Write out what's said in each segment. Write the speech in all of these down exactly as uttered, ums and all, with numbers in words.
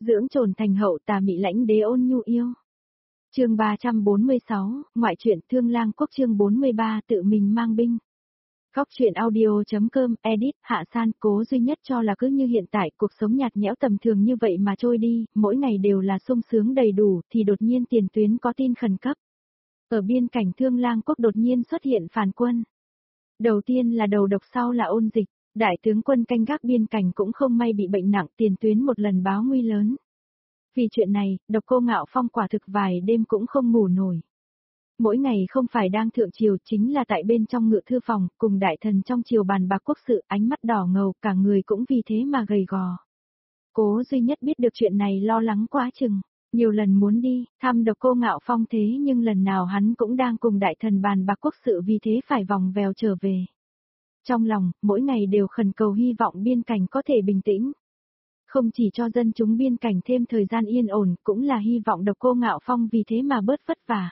dưỡng trồn thành hậu tà mị lãnh đế ôn nhu yêu. Chương ba trăm bốn mươi sáu, ngoại truyện Thương Lang Quốc chương bốn mươi ba tự mình mang binh. Góc truyện audio.com, edit, Hạ San. Cố duy nhất cho là cứ như hiện tại cuộc sống nhạt nhẽo tầm thường như vậy mà trôi đi, mỗi ngày đều là sung sướng đầy đủ, thì đột nhiên tiền tuyến có tin khẩn cấp. Ở biên cảnh Thương Lang Quốc đột nhiên xuất hiện phản quân. Đầu tiên là đầu độc, sau là ôn dịch, đại tướng quân canh gác biên cảnh cũng không may bị bệnh nặng, tiền tuyến một lần báo nguy lớn. Vì chuyện này, Độc Cô Ngạo Phong quả thực vài đêm cũng không ngủ nổi. Mỗi ngày không phải đang thượng triều chính là tại bên trong ngự thư phòng, cùng đại thần trong triều bàn bạc quốc sự, ánh mắt đỏ ngầu, cả người cũng vì thế mà gầy gò. Cố duy nhất biết được chuyện này lo lắng quá chừng, nhiều lần muốn đi, thăm Độc Cô Ngạo Phong thế nhưng lần nào hắn cũng đang cùng đại thần bàn bạc quốc sự, vì thế phải vòng vèo trở về. Trong lòng, mỗi ngày đều khẩn cầu hy vọng biên cảnh có thể bình tĩnh. Không chỉ cho dân chúng biên cảnh thêm thời gian yên ổn, cũng là hy vọng Độc Cô Ngạo Phong vì thế mà bớt vất vả.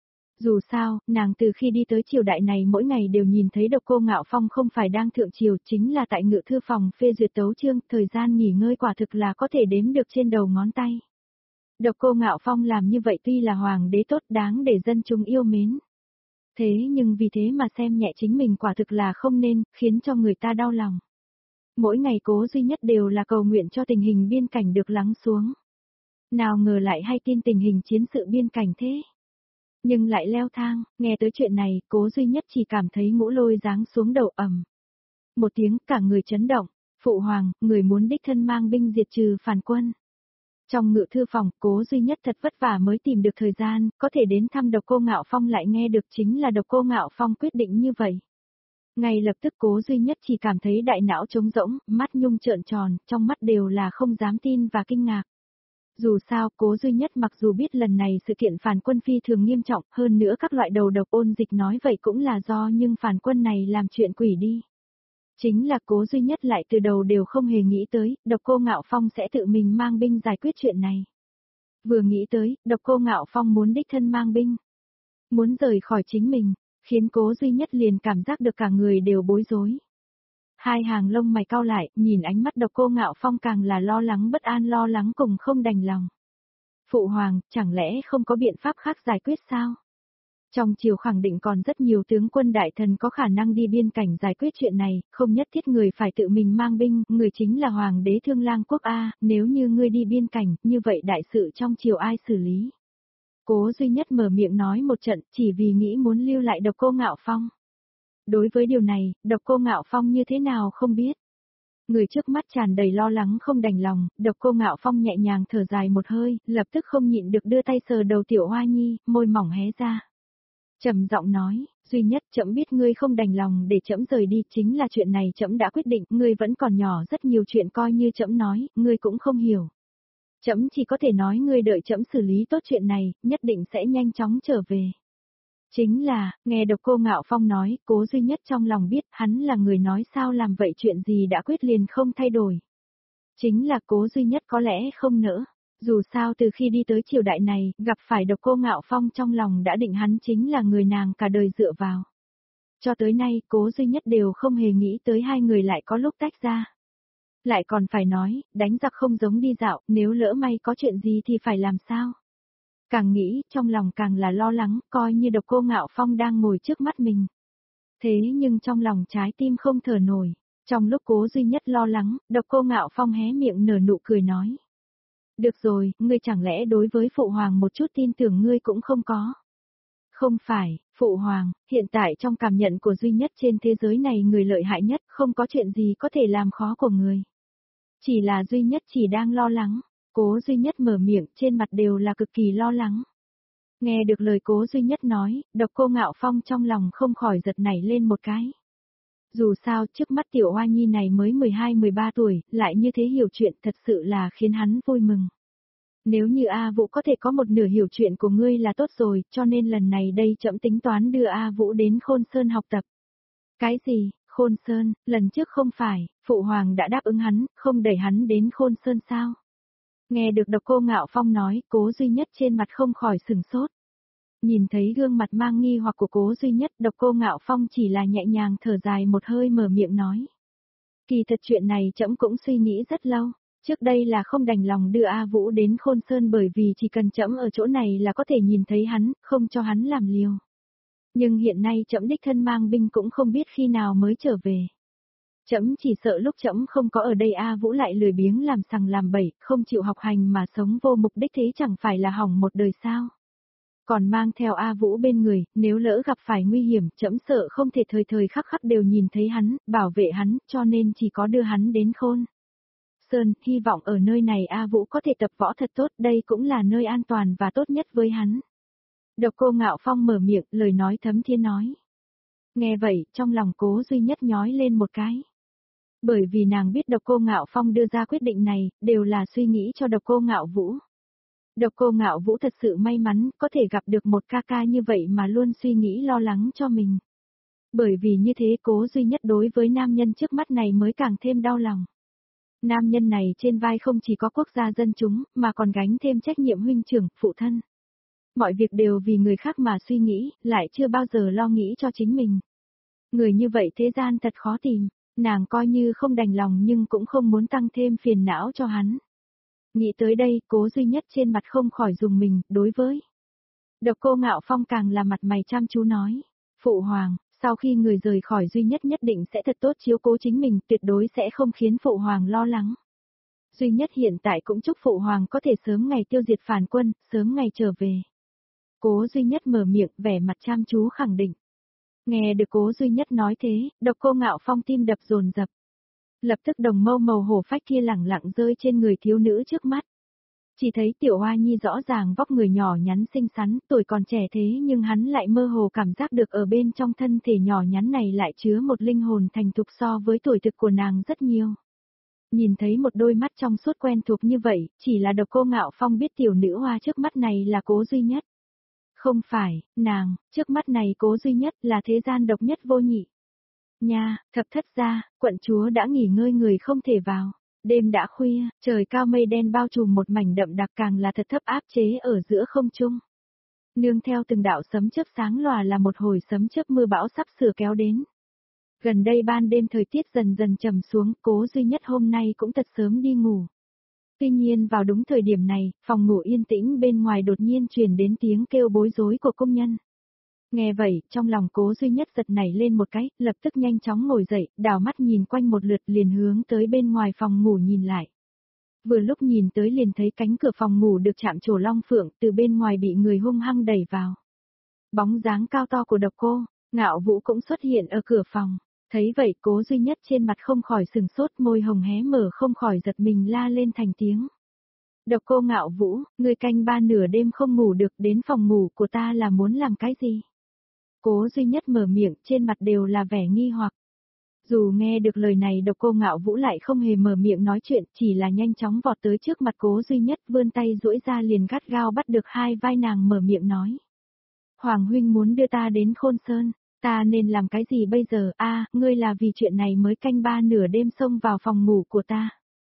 Dù sao, nàng từ khi đi tới triều đại này mỗi ngày đều nhìn thấy Độc Cô Ngạo Phong không phải đang thượng triều, chính là tại ngự thư phòng phê duyệt tấu chương, thời gian nghỉ ngơi quả thực là có thể đếm được trên đầu ngón tay. Độc Cô Ngạo Phong làm như vậy tuy là hoàng đế tốt, đáng để dân chúng yêu mến. Thế nhưng vì thế mà xem nhẹ chính mình quả thực là không nên, khiến cho người ta đau lòng. Mỗi ngày Cố duy nhất đều là cầu nguyện cho tình hình biên cảnh được lắng xuống. Nào ngờ lại hay tin tình hình chiến sự biên cảnh thế. Nhưng lại leo thang, nghe tới chuyện này, Cố duy nhất chỉ cảm thấy ngũ lôi giáng xuống đầu ầm. Một tiếng, cả người chấn động, phụ hoàng, người muốn đích thân mang binh diệt trừ phản quân. Trong ngự thư phòng, Cố duy nhất thật vất vả mới tìm được thời gian, có thể đến thăm Độc Cô Ngạo Phong, lại nghe được chính là Độc Cô Ngạo Phong quyết định như vậy. Ngay lập tức Cố duy nhất chỉ cảm thấy đại não trống rỗng, mắt nhung trợn tròn, trong mắt đều là không dám tin và kinh ngạc. Dù sao, Cố duy nhất mặc dù biết lần này sự kiện phản quân phi thường nghiêm trọng, hơn nữa các loại đầu độc ôn dịch nói vậy cũng là do, nhưng phản quân này làm chuyện quỷ đi. Chính là Cố duy nhất lại từ đầu đều không hề nghĩ tới, Độc Cô Ngạo Phong sẽ tự mình mang binh giải quyết chuyện này. Vừa nghĩ tới, Độc Cô Ngạo Phong muốn đích thân mang binh, muốn rời khỏi chính mình, khiến Cố duy nhất liền cảm giác được cả người đều bối rối. Hai hàng lông mày cau lại, nhìn ánh mắt Độc Cô Ngạo Phong càng là lo lắng bất an, lo lắng cùng không đành lòng. Phụ hoàng, chẳng lẽ không có biện pháp khác giải quyết sao? Trong triều khẳng định còn rất nhiều tướng quân đại thần có khả năng đi biên cảnh giải quyết chuyện này, không nhất thiết người phải tự mình mang binh, người chính là hoàng đế Thương Lang Quốc A, nếu như ngươi đi biên cảnh, như vậy đại sự trong triều ai xử lý? Cố duy nhất mở miệng nói một trận, chỉ vì nghĩ muốn lưu lại Độc Cô Ngạo Phong. Đối với điều này, Độc Cô Ngạo Phong như thế nào không biết. Người trước mắt tràn đầy lo lắng không đành lòng, Độc Cô Ngạo Phong nhẹ nhàng thở dài một hơi, lập tức không nhịn được đưa tay sờ đầu Tiểu Hoa Nhi, môi mỏng hé ra. Trầm giọng nói, duy nhất trẫm biết ngươi không đành lòng để trẫm rời đi, chính là chuyện này trẫm đã quyết định, ngươi vẫn còn nhỏ, rất nhiều chuyện coi như trẫm nói, ngươi cũng không hiểu. Trẫm chỉ có thể nói ngươi đợi trẫm xử lý tốt chuyện này, nhất định sẽ nhanh chóng trở về. Chính là, nghe Độc Cô Ngạo Phong nói, Cố duy nhất trong lòng biết hắn là người nói sao làm vậy, chuyện gì đã quyết liền không thay đổi. Chính là Cố duy nhất có lẽ không nỡ. Dù sao từ khi đi tới triều đại này, gặp phải Độc Cô Ngạo Phong trong lòng đã định hắn chính là người nàng cả đời dựa vào. Cho tới nay, Cố duy nhất đều không hề nghĩ tới hai người lại có lúc tách ra. Lại còn phải nói, đánh giặc không giống đi dạo, nếu lỡ may có chuyện gì thì phải làm sao? Càng nghĩ, trong lòng càng là lo lắng, coi như Độc Cô Ngạo Phong đang ngồi trước mắt mình. Thế nhưng trong lòng trái tim không thở nổi. Trong lúc Cố duy nhất lo lắng, Độc Cô Ngạo Phong hé miệng nở nụ cười nói. Được rồi, ngươi chẳng lẽ đối với phụ hoàng một chút tin tưởng ngươi cũng không có? Không phải, phụ hoàng, hiện tại trong cảm nhận của duy nhất trên thế giới này người lợi hại nhất, không có chuyện gì có thể làm khó của người. Chỉ là duy nhất chỉ đang lo lắng. Cố duy nhất mở miệng, trên mặt đều là cực kỳ lo lắng. Nghe được lời Cố duy nhất nói, Độc Cô Ngạo Phong trong lòng không khỏi giật nảy lên một cái. Dù sao, trước mắt Tiểu Hoa Nhi này mới mười hai mười ba tuổi, lại như thế hiểu chuyện, thật sự là khiến hắn vui mừng. Nếu như A Vũ có thể có một nửa hiểu chuyện của ngươi là tốt rồi, cho nên lần này đây trẫm tính toán đưa A Vũ đến Khôn Sơn học tập. Cái gì, Khôn Sơn, lần trước không phải, phụ hoàng đã đáp ứng hắn, không đẩy hắn đến Khôn Sơn sao? Nghe được Độc Cô Ngạo Phong nói, Cố duy nhất trên mặt không khỏi sừng sốt. Nhìn thấy gương mặt mang nghi hoặc của Cố duy nhất, Độc Cô Ngạo Phong chỉ là nhẹ nhàng thở dài một hơi mở miệng nói. Kỳ thật chuyện này trẫm cũng suy nghĩ rất lâu, Trước đây là không đành lòng đưa A Vũ đến Khôn Sơn bởi vì chỉ cần trẫm ở chỗ này là có thể nhìn thấy hắn, không cho hắn làm liều. Nhưng hiện nay trẫm đích thân mang binh cũng không biết khi nào mới trở về. Trẫm chỉ sợ lúc trẫm không có ở đây A Vũ lại lười biếng làm sằng làm bậy, không chịu học hành mà sống vô mục đích thế chẳng phải là hỏng một đời sao. Còn mang theo A Vũ bên người, nếu lỡ gặp phải nguy hiểm, trẫm sợ không thể thời thời khắc khắc đều nhìn thấy hắn, bảo vệ hắn, cho nên chỉ có đưa hắn đến Khôn Sơn, hy vọng ở nơi này A Vũ có thể tập võ thật tốt, đây cũng là nơi an toàn và tốt nhất với hắn. Độc Cô Ngạo Phong mở miệng, lời nói thấm thiên nói. Nghe vậy, trong lòng Cố Duy Nhất nhói lên một cái. Bởi vì nàng biết Độc Cô Ngạo Phong đưa ra quyết định này, đều là suy nghĩ cho Độc Cô Ngạo Vũ. Độc Cô Ngạo Vũ thật sự may mắn, có thể gặp được một ca ca như vậy mà luôn suy nghĩ lo lắng cho mình. Bởi vì như thế Cố Duy Nhất đối với nam nhân trước mắt này mới càng thêm đau lòng. Nam nhân này trên vai không chỉ có quốc gia dân chúng, mà còn gánh thêm trách nhiệm huynh trưởng, phụ thân. Mọi việc đều vì người khác mà suy nghĩ, lại chưa bao giờ lo nghĩ cho chính mình. Người như vậy thế gian thật khó tìm, nàng coi như không đành lòng nhưng cũng không muốn tăng thêm phiền não cho hắn. Nghĩ tới đây, Cố Duy Nhất trên mặt không khỏi dùng mình, đối với. Độc Cô Ngạo Phong càng là mặt mày chăm chú nói. Phụ hoàng, sau khi người rời khỏi Duy Nhất nhất định sẽ thật tốt chiếu cố chính mình, tuyệt đối sẽ không khiến Phụ hoàng lo lắng. Duy Nhất hiện tại cũng chúc Phụ hoàng có thể sớm ngày tiêu diệt phản quân, sớm ngày trở về. Cố Duy Nhất mở miệng, vẻ mặt chăm chú khẳng định. Nghe được Cố Duy Nhất nói thế, Độc Cô Ngạo Phong tim đập dồn dập. Lập tức đồng mâu màu hổ phách kia lẳng lặng rơi trên người thiếu nữ trước mắt. Chỉ thấy Tiểu Hoa Nhi rõ ràng vóc người nhỏ nhắn xinh xắn, tuổi còn trẻ thế nhưng hắn lại mơ hồ cảm giác được ở bên trong thân thể nhỏ nhắn này lại chứa một linh hồn thành thục so với tuổi thực của nàng rất nhiều. Nhìn thấy một đôi mắt trong suốt quen thuộc như vậy, chỉ là Độc Cô Ngạo Phong biết tiểu nữ hoa trước mắt này là Cố Duy Nhất. Không phải, nàng, trước mắt này Cố Duy Nhất là thế gian độc nhất vô nhị. Nha, thập thất gia, quận chúa đã nghỉ ngơi người không thể vào. Đêm đã khuya, trời cao mây đen bao trùm một mảnh đậm đặc càng là thật thấp áp chế ở giữa không trung. Nương theo từng đạo sấm chớp sáng lòa là một hồi sấm chớp mưa bão sắp sửa kéo đến. Gần đây ban đêm thời tiết dần dần trầm xuống, Cố Duy Nhất hôm nay cũng thật sớm đi ngủ. Tuy nhiên vào đúng thời điểm này, phòng ngủ yên tĩnh bên ngoài đột nhiên truyền đến tiếng kêu bối rối của công nhân. Nghe vậy, trong lòng Cố Duy Nhất giật nảy lên một cái, lập tức nhanh chóng ngồi dậy, đảo mắt nhìn quanh một lượt liền hướng tới bên ngoài phòng ngủ nhìn lại. Vừa lúc nhìn tới liền thấy cánh cửa phòng ngủ được chạm trổ long phượng từ bên ngoài bị người hung hăng đẩy vào. Bóng dáng cao to của Độc Cô Ngạo Vũ cũng xuất hiện ở cửa phòng. Thấy vậy Cố Duy Nhất trên mặt không khỏi sừng sốt, môi hồng hé mở không khỏi giật mình la lên thành tiếng. Độc Cô Ngạo Vũ, ngươi canh ba nửa đêm không ngủ được đến phòng ngủ của ta là muốn làm cái gì? Cố Duy Nhất mở miệng, trên mặt đều là vẻ nghi hoặc. Dù nghe được lời này Độc Cô Ngạo Vũ lại không hề mở miệng nói chuyện, chỉ là nhanh chóng vọt tới trước mặt Cố Duy Nhất vươn tay duỗi ra liền gắt gao bắt được hai vai nàng mở miệng nói. Hoàng huynh muốn đưa ta đến Khôn Sơn, ta nên làm cái gì bây giờ? A, ngươi là vì chuyện này mới canh ba nửa đêm xông vào phòng ngủ của ta.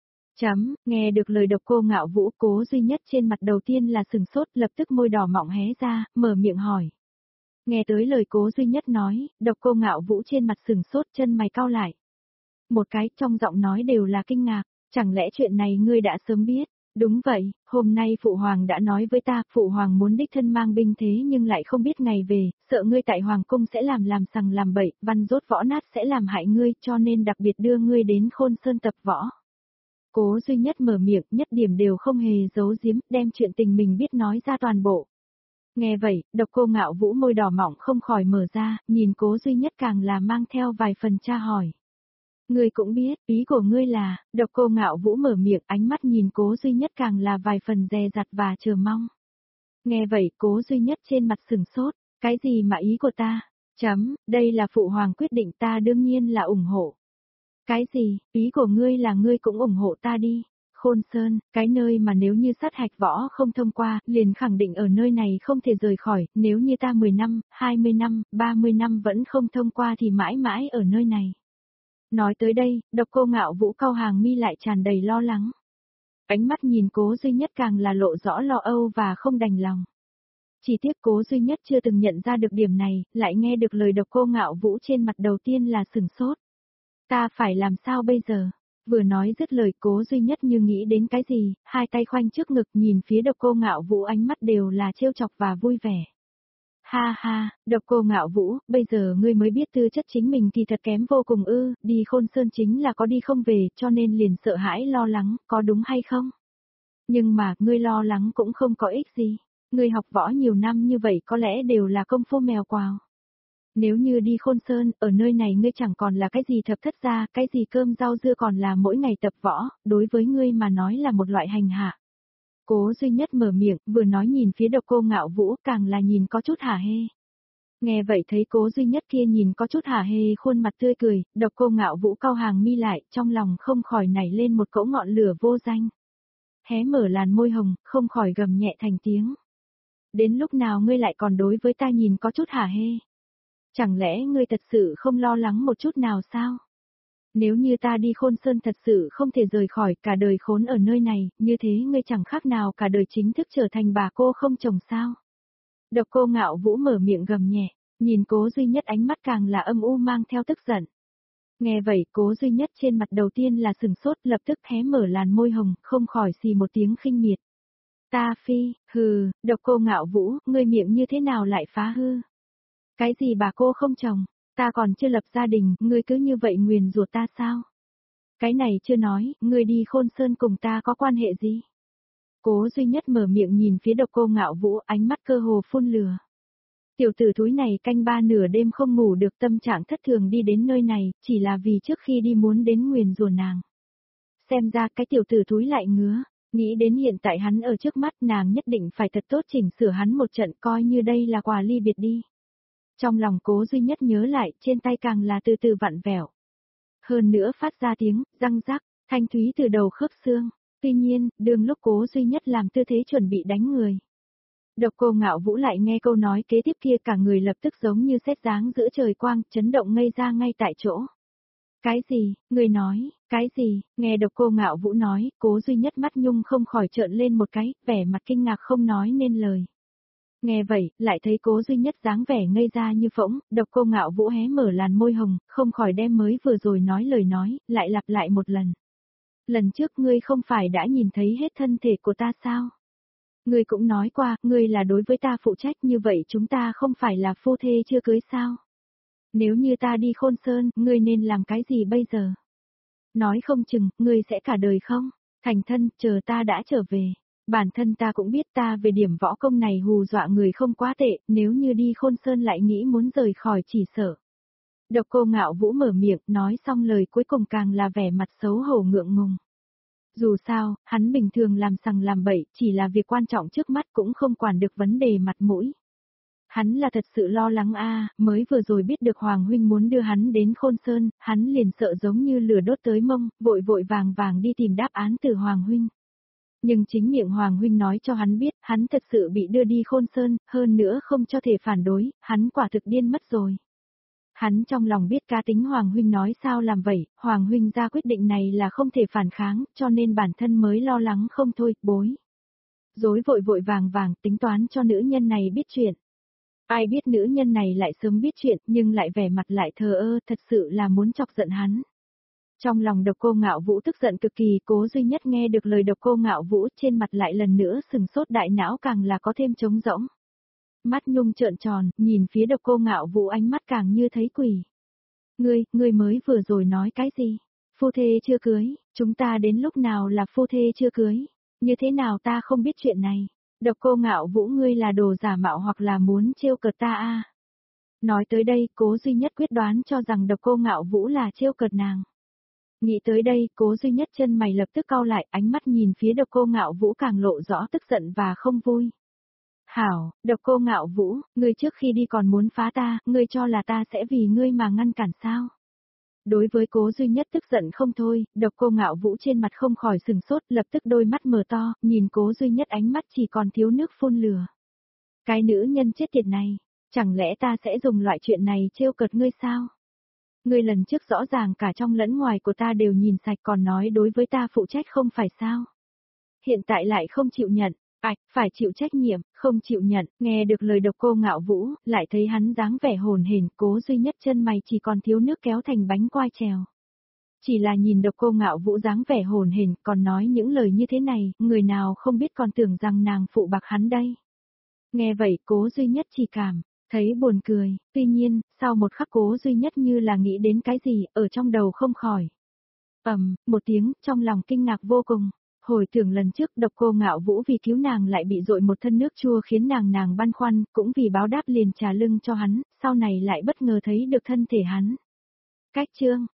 Chấm, nghe được lời Độc Cô Ngạo Vũ, Cố Duy Nhất trên mặt đầu tiên là sừng sốt, lập tức môi đỏ mọng hé ra, mở miệng hỏi. Nghe tới lời Cố Duy Nhất nói, Độc Cô Ngạo Vũ trên mặt sừng sốt, chân mày cau lại. Một cái trong giọng nói đều là kinh ngạc, chẳng lẽ chuyện này ngươi đã sớm biết? Đúng vậy, hôm nay Phụ Hoàng đã nói với ta, Phụ Hoàng muốn đích thân mang binh thế nhưng lại không biết ngày về, sợ ngươi tại Hoàng cung sẽ làm làm sằng làm bậy, văn rốt võ nát sẽ làm hại ngươi, cho nên đặc biệt đưa ngươi đến Khôn Sơn tập võ. Cố Duy Nhất mở miệng, nhất điểm đều không hề giấu giếm, đem chuyện tình mình biết nói ra toàn bộ. Nghe vậy, Độc Cô Ngạo Vũ môi đỏ mỏng không khỏi mở ra, nhìn Cố Duy Nhất càng là mang theo vài phần tra hỏi. Ngươi cũng biết, ý của ngươi là, Độc Cô Ngạo Vũ mở miệng, ánh mắt nhìn Cố Duy Nhất càng là vài phần dè dặt và chờ mong. Nghe vậy, Cố Duy Nhất trên mặt sừng sốt, cái gì mà ý của ta? Chấm, đây là Phụ Hoàng quyết định, ta đương nhiên là ủng hộ. Cái gì, ý của ngươi là ngươi cũng ủng hộ ta đi. Khôn Sơn, cái nơi mà nếu như sát hạch võ không thông qua, liền khẳng định ở nơi này không thể rời khỏi, nếu như ta mười năm, hai mươi năm, ba mươi năm vẫn không thông qua thì mãi mãi ở nơi này. Nói tới đây, Độc Cô Ngạo Vũ cau hàng mi lại tràn đầy lo lắng. Ánh mắt nhìn Cố Duy Nhất càng là lộ rõ lo âu và không đành lòng. Chỉ tiếc Cố Duy Nhất chưa từng nhận ra được điểm này, lại nghe được lời Độc Cô Ngạo Vũ trên mặt đầu tiên là sừng sốt. Ta phải làm sao bây giờ? Vừa nói dứt lời Cố Duy Nhất như nghĩ đến cái gì, hai tay khoanh trước ngực nhìn phía Độc Cô Ngạo Vũ ánh mắt đều là trêu chọc và vui vẻ. Ha ha, Độc Cô Ngạo Vũ, bây giờ ngươi mới biết tư chất chính mình thì thật kém vô cùng ư, đi Khôn Sơn chính là có đi không về cho nên liền sợ hãi lo lắng, có đúng hay không? Nhưng mà, ngươi lo lắng cũng không có ích gì. Ngươi học võ nhiều năm như vậy có lẽ đều là công phu mèo quào. Nếu như đi Khôn Sơn, ở nơi này ngươi chẳng còn là cái gì thập thất gia, cái gì cơm rau dưa còn là mỗi ngày tập võ, đối với ngươi mà nói là một loại hành hạ. Cố Duy Nhất mở miệng, vừa nói nhìn phía Độc Cô Ngạo Vũ càng là nhìn có chút hả hê. Nghe vậy thấy Cố Duy Nhất kia nhìn có chút hả hê khuôn mặt tươi cười, Độc Cô Ngạo Vũ cau hàng mi lại, trong lòng không khỏi nảy lên một cỗ ngọn lửa vô danh. Hé mở làn môi hồng, không khỏi gầm nhẹ thành tiếng. Đến lúc nào ngươi lại còn đối với ta nhìn có chút hả hê? Chẳng lẽ ngươi thật sự không lo lắng một chút nào sao? Nếu như ta đi Khôn Sơn thật sự không thể rời khỏi cả đời khốn ở nơi này, như thế ngươi chẳng khác nào cả đời chính thức trở thành bà cô không chồng sao? Độc Cô Ngạo Vũ mở miệng gầm nhẹ, nhìn Cố Duy Nhất ánh mắt càng là âm u mang theo tức giận. Nghe vậy Cố Duy Nhất trên mặt đầu tiên là sừng sốt lập tức hé mở làn môi hồng, không khỏi xì một tiếng khinh miệt. Ta phi, hừ, Độc Cô Ngạo Vũ, ngươi miệng như thế nào lại phá hư? Cái gì bà cô không chồng, ta còn chưa lập gia đình, ngươi cứ như vậy nguyền rủa ta sao? Cái này chưa nói, ngươi đi Khôn Sơn cùng ta có quan hệ gì? Cố Duy Nhất mở miệng nhìn phía Độc Cô Ngạo Vũ ánh mắt cơ hồ phun lửa. Tiểu tử thúi này canh ba nửa đêm không ngủ được tâm trạng thất thường đi đến nơi này, chỉ là vì trước khi đi muốn đến nguyền rủa nàng. Xem ra cái tiểu tử thúi lại ngứa, nghĩ đến hiện tại hắn ở trước mắt nàng nhất định phải thật tốt chỉnh sửa hắn một trận coi như đây là quà ly biệt đi. Trong lòng Cố Duy Nhất nhớ lại, trên tay càng là từ từ vặn vẹo. Hơn nữa phát ra tiếng, răng rắc, thanh thúy từ đầu khớp xương. Tuy nhiên, đường lúc Cố Duy Nhất làm tư thế chuẩn bị đánh người. Độc Cô Ngạo Vũ lại nghe câu nói kế tiếp kia cả người lập tức giống như sét giáng giữa trời quang, chấn động ngây ra ngay tại chỗ. Cái gì, người nói, cái gì, nghe Độc Cô Ngạo Vũ nói, Cố Duy Nhất mắt nhung không khỏi trợn lên một cái, vẻ mặt kinh ngạc không nói nên lời. Nghe vậy, lại thấy Cố Duy Nhất dáng vẻ ngây ra như phỗng, Độc Cô Ngạo Vũ hé mở làn môi hồng, không khỏi đem mới vừa rồi nói lời nói, lại lặp lại một lần. Lần trước ngươi không phải đã nhìn thấy hết thân thể của ta sao? Ngươi cũng nói qua, ngươi là đối với ta phụ trách như vậy chúng ta không phải là phu thê chưa cưới sao? Nếu như ta đi Khôn Sơn, ngươi nên làm cái gì bây giờ? Nói không chừng, ngươi sẽ cả đời không? Thành thân, chờ ta đã trở về. Bản thân ta cũng biết ta về điểm võ công này hù dọa người không quá tệ, nếu như đi Khôn Sơn lại nghĩ muốn rời khỏi chỉ sợ. Độc Cô Ngạo Vũ mở miệng, nói xong lời cuối cùng càng là vẻ mặt xấu hổ ngượng ngùng. Dù sao, hắn bình thường làm sằng làm bậy, chỉ là việc quan trọng trước mắt cũng không quản được vấn đề mặt mũi. Hắn là thật sự lo lắng a, mới vừa rồi biết được Hoàng huynh muốn đưa hắn đến Khôn Sơn, hắn liền sợ giống như lửa đốt tới mông, vội vội vàng vàng đi tìm đáp án từ Hoàng huynh. Nhưng chính miệng Hoàng huynh nói cho hắn biết, hắn thật sự bị đưa đi Khôn Sơn, hơn nữa không cho thể phản đối, hắn quả thực điên mất rồi. Hắn trong lòng biết cá tính Hoàng huynh nói sao làm vậy, Hoàng huynh ra quyết định này là không thể phản kháng, cho nên bản thân mới lo lắng không thôi, bối. Dối vội vội vàng vàng tính toán cho nữ nhân này biết chuyện. Ai biết nữ nhân này lại sớm biết chuyện nhưng lại vẻ mặt lại thờ ơ, thật sự là muốn chọc giận hắn. Trong lòng Độc Cô Ngạo Vũ tức giận cực kỳ, Cố Duy Nhất nghe được lời Độc Cô Ngạo Vũ trên mặt lại lần nữa sừng sốt, đại não càng là có thêm trống rỗng. Mắt nhung trợn tròn, nhìn phía Độc Cô Ngạo Vũ ánh mắt càng như thấy quỷ. Ngươi, ngươi mới vừa rồi nói cái gì? Phu thê chưa cưới, chúng ta đến lúc nào là phu thê chưa cưới? Như thế nào ta không biết chuyện này? Độc Cô Ngạo Vũ ngươi là đồ giả mạo hoặc là muốn trêu cợt ta a? Nói tới đây, Cố Duy Nhất quyết đoán cho rằng Độc Cô Ngạo Vũ là trêu cợt nàng. Nghĩ tới đây, Cố Duy Nhất chân mày lập tức cau lại, ánh mắt nhìn phía Độc Cô Ngạo Vũ càng lộ rõ tức giận và không vui. Hảo, Độc Cô Ngạo Vũ, ngươi trước khi đi còn muốn phá ta, ngươi cho là ta sẽ vì ngươi mà ngăn cản sao? Đối với Cố Duy Nhất tức giận không thôi, Độc Cô Ngạo Vũ trên mặt không khỏi sừng sốt, lập tức đôi mắt mở to, nhìn Cố Duy Nhất ánh mắt chỉ còn thiếu nước phun lửa. Cái nữ nhân chết tiệt này, chẳng lẽ ta sẽ dùng loại chuyện này trêu cợt ngươi sao? Ngươi lần trước rõ ràng cả trong lẫn ngoài của ta đều nhìn sạch còn nói đối với ta phụ trách không phải sao? Hiện tại lại không chịu nhận, ạch, phải chịu trách nhiệm, không chịu nhận, nghe được lời Độc Cô Ngạo Vũ, lại thấy hắn dáng vẻ hồn hển, Cố Duy Nhất chân mày chỉ còn thiếu nước kéo thành bánh quai trèo. Chỉ là nhìn Độc Cô Ngạo Vũ dáng vẻ hồn hển, còn nói những lời như thế này, người nào không biết còn tưởng rằng nàng phụ bạc hắn đây. Nghe vậy Cố Duy Nhất chỉ cảm thấy buồn cười, tuy nhiên, sau một khắc Cố Duy Nhất như là nghĩ đến cái gì, ở trong đầu không khỏi. Ầm, một tiếng, trong lòng kinh ngạc vô cùng. Hồi tưởng lần trước Độc Cô Ngạo Vũ vì cứu nàng lại bị dội một thân nước chua khiến nàng nàng băn khoăn, cũng vì báo đáp liền trả lưng cho hắn, sau này lại bất ngờ thấy được thân thể hắn. Cách chương